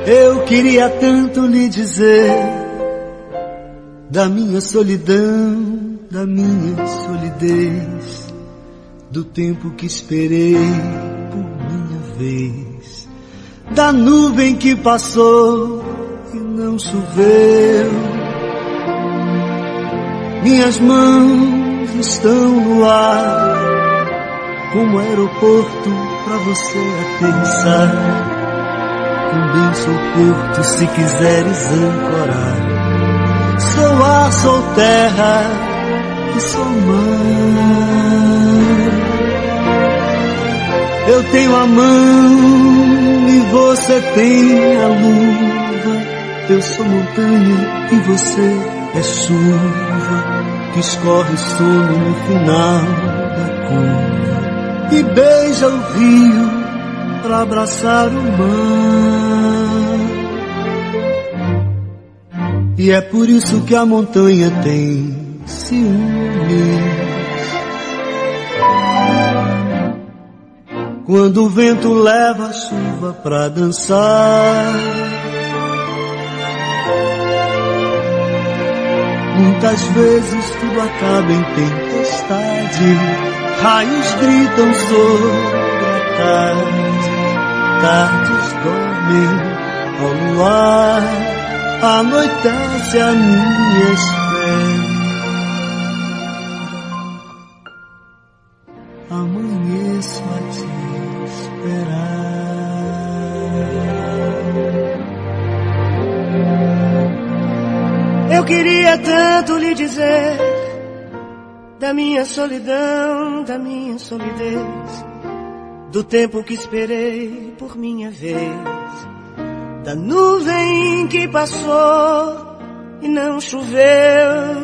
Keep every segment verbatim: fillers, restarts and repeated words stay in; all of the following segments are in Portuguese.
Eu queria tanto lhe dizer da minha solidão, da minha solidez, do tempo que esperei por minha vez, da nuvem que passou e não choveu. Minhas mãos estão no ar, como aeroporto pra você aterrissar. Também sou porto se quiseres ancorar. Sou ar, sou terra e sou mar. Eu tenho a mão e você tem a luva. Eu sou montanha e você é chuva que escorre sono no final da curva e beija o rio pra abraçar o mar. E é por isso que a montanha tem ciúmes. Quando o vento leva a chuva pra dançar, muitas vezes tudo acaba em tempestade. Raios gritam sobre a tarde, tardes dormem ao luar, anoitece a minha espera. Amanheço a te esperar. Eu queria tanto lhe dizer da minha solidão, da minha solidez, do tempo que esperei por minha vez, da nuvem que passou e não choveu.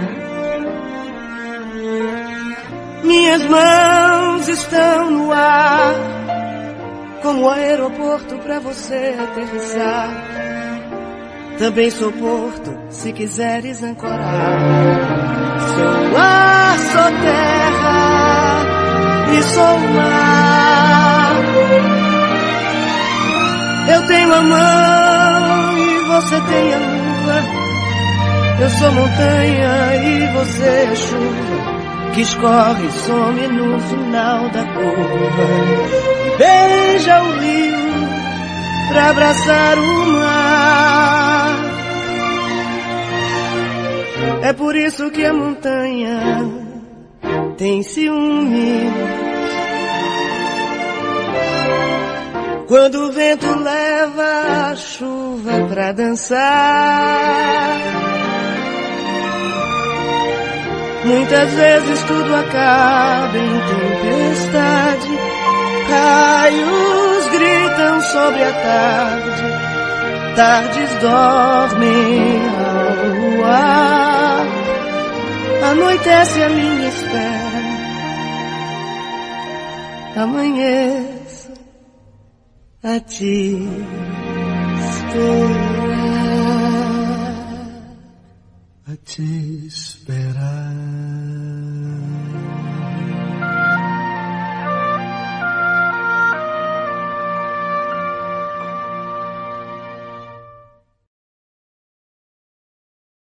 Minhas mãos estão no ar, como aeroporto pra você aterrissar. Também sou porto, se quiseres ancorar. Sou ar, sou terra e sou mar. Eu tenho a mão e você tem a lua. Eu sou montanha e você é chuva que escorre e some no final da curva. Beija o rio pra abraçar o mar. É por isso que a montanha tem ciúmes. Quando o vento leva a chuva pra dançar, muitas vezes tudo acaba em tempestade. Raios gritam sobre a tarde, tardes dormem ao luar, anoitece a minha espera, amanheço a te esperar, a te esperar.